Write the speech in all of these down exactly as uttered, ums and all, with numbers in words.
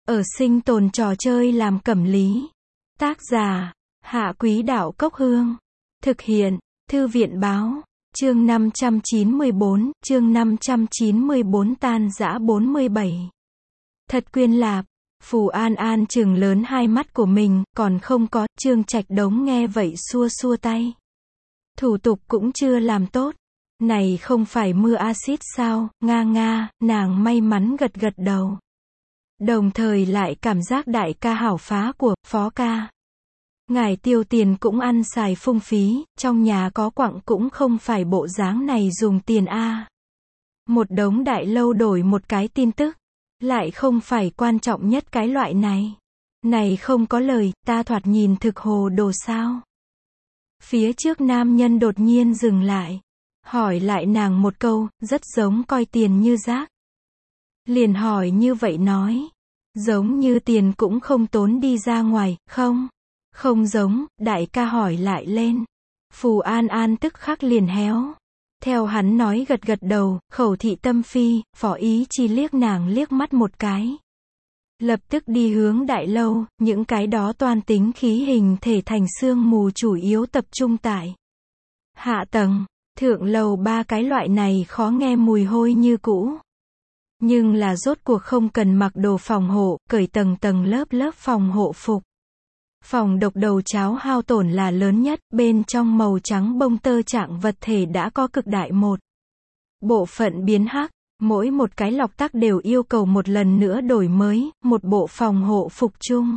Ở sinh tồn trò chơi làm cẩm lý. Tác giả, Hạ Quý Đạo Cốc Hương. Thực hiện, Thư viện Báo. Chương năm trăm chín mươi bốn, chương năm trăm chín mươi bốn tan rã bốn mươi bảy. Thật quyên lạp. Phù An An trừng lớn hai mắt của mình, còn không có, Trương Trạch Đống nghe vậy xua xua tay. Thủ tục cũng chưa làm tốt. Này không phải mưa axit sao, nga nga, nàng may mắn gật gật đầu. Đồng thời lại cảm giác đại ca hảo phá của, phó ca. Ngài tiêu tiền cũng ăn xài phung phí, trong nhà có quặng cũng không phải bộ dáng này dùng tiền a. Một đống đại lâu đổi một cái tin tức, lại không phải quan trọng nhất cái loại này. Này không có lời, ta thoạt nhìn thực hồ đồ sao. Phía trước nam nhân đột nhiên dừng lại, hỏi lại nàng một câu, rất giống coi tiền như rác. Liền hỏi như vậy nói, giống như tiền cũng không tốn đi ra ngoài, không? Không giống, đại ca hỏi lại lên. Phù An An tức khắc liền héo. Theo hắn nói gật gật đầu, khẩu thị tâm phi, phó ý chi liếc nàng liếc mắt một cái. Lập tức đi hướng đại lâu, những cái đó toan tính khí hình thể thành sương mù chủ yếu tập trung tại hạ tầng, thượng lầu ba cái loại này khó nghe mùi hôi như cũ. Nhưng là rốt cuộc không cần mặc đồ phòng hộ, cởi tầng tầng lớp lớp phòng hộ phục. Phòng độc đầu cháo hao tổn là lớn nhất, bên trong màu trắng bông tơ trạng vật thể đã có cực đại một bộ phận biến hắc, mỗi một cái lọc tắc đều yêu cầu một lần nữa đổi mới, một bộ phòng hộ phục chung.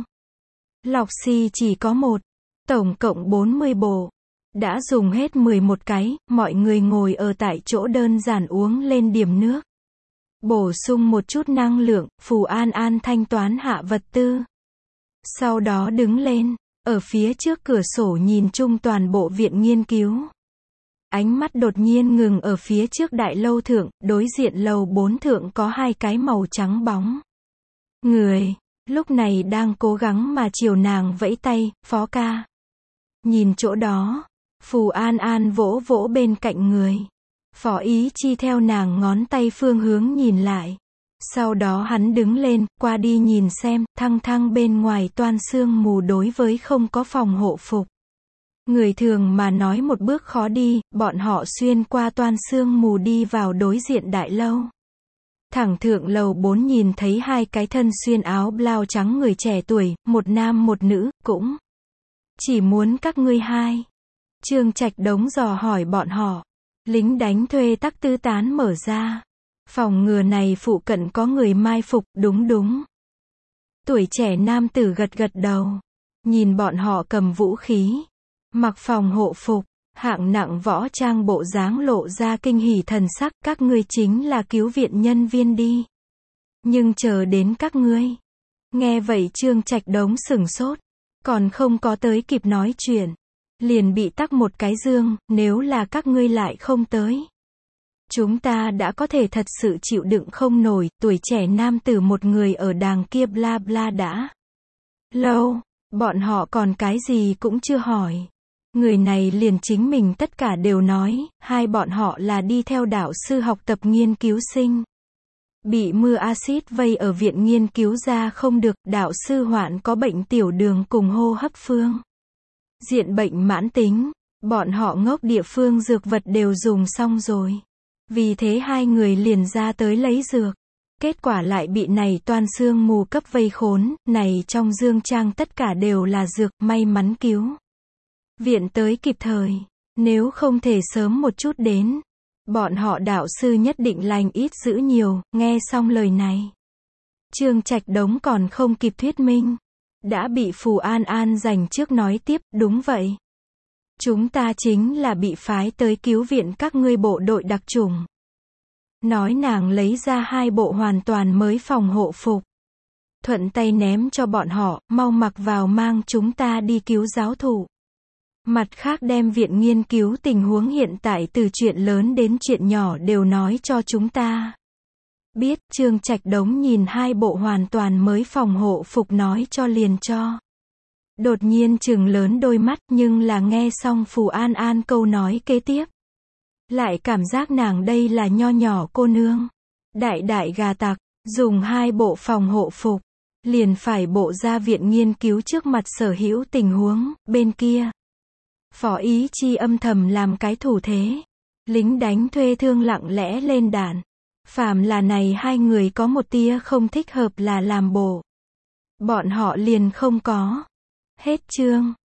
Lọc xi chỉ có một, tổng cộng bốn mươi bộ. Đã dùng hết mười một cái, mọi người ngồi ở tại chỗ đơn giản uống lên điểm nước. Bổ sung một chút năng lượng, Phù An An thanh toán hạ vật tư. Sau đó đứng lên, ở phía trước cửa sổ nhìn chung toàn bộ viện nghiên cứu. Ánh mắt đột nhiên ngừng ở phía trước đại lâu thượng, đối diện lầu bốn thượng có hai cái màu trắng bóng. Người, lúc này đang cố gắng mà chiều nàng vẫy tay, phó ca. Nhìn chỗ đó, Phù An An vỗ vỗ bên cạnh người. Phó ý chi theo nàng ngón tay phương hướng nhìn lại. Sau đó hắn đứng lên, qua đi nhìn xem, thăng thăng bên ngoài toan sương mù đối với không có phòng hộ phục. Người thường mà nói một bước khó đi, bọn họ xuyên qua toan sương mù đi vào đối diện đại lâu. Thẳng thượng lầu bốn nhìn thấy hai cái thân xuyên áo blau trắng người trẻ tuổi, một nam một nữ, cũng chỉ muốn các ngươi hai. Trương Trạch Đống dò hỏi bọn họ. Lính đánh thuê tắc tư tán mở ra. Phòng ngừa này phụ cận có người mai phục, đúng đúng. Tuổi trẻ nam tử gật gật đầu. Nhìn bọn họ cầm vũ khí, mặc phòng hộ phục, hạng nặng võ trang bộ dáng lộ ra kinh hỉ thần sắc, các ngươi chính là cứu viện nhân viên đi. Nhưng chờ đến các ngươi. Nghe vậy Trương Trạch Đống sửng sốt, còn không có tới kịp nói chuyện, liền bị tắc một cái dương, nếu là các ngươi lại không tới. Chúng ta đã có thể thật sự chịu đựng không nổi, tuổi trẻ nam tử một người ở đàng kia bla bla đã lâu, bọn họ còn cái gì cũng chưa hỏi. Người này liền chính mình tất cả đều nói, hai bọn họ là đi theo đạo sư học tập nghiên cứu sinh. Bị mưa axit vây ở viện nghiên cứu ra không được, đạo sư hoạn có bệnh tiểu đường cùng hô hấp phương diện bệnh mãn tính, bọn họ ngốc địa phương dược vật đều dùng xong rồi. Vì thế hai người liền ra tới lấy dược. Kết quả lại bị này toan sương mù cấp vây khốn, này trong dương trang tất cả đều là dược, may mắn cứu viện tới kịp thời. Nếu không thể sớm một chút đến, bọn họ đạo sư nhất định lành ít dữ nhiều. Nghe xong lời này, Trương Trạch Đống còn không kịp thuyết minh, đã bị Phù An An giành trước nói tiếp, đúng vậy. Chúng ta chính là bị phái tới cứu viện các ngươi bộ đội đặc chủng. Nói nàng lấy ra hai bộ hoàn toàn mới phòng hộ phục. Thuận tay ném cho bọn họ, mau mặc vào mang chúng ta đi cứu giáo thụ. Mặt khác đem viện nghiên cứu tình huống hiện tại từ chuyện lớn đến chuyện nhỏ đều nói cho chúng ta. Biết, Trương Trạch Đống nhìn hai bộ hoàn toàn mới phòng hộ phục nói cho liền cho. Đột nhiên trừng lớn đôi mắt, nhưng là nghe xong Phù An An câu nói kế tiếp. Lại cảm giác nàng đây là nho nhỏ cô nương. Đại đại gà tặc, dùng hai bộ phòng hộ phục. liền phải bộ ra viện nghiên cứu trước mặt sở hữu tình huống, bên kia. Phó Ý Chi âm thầm làm cái thủ thế. Lính đánh thuê thương lặng lẽ lên đạn. Phàm là này hai người có một tia không thích hợp là làm bộ. Bọn họ liền không có. Hết chương.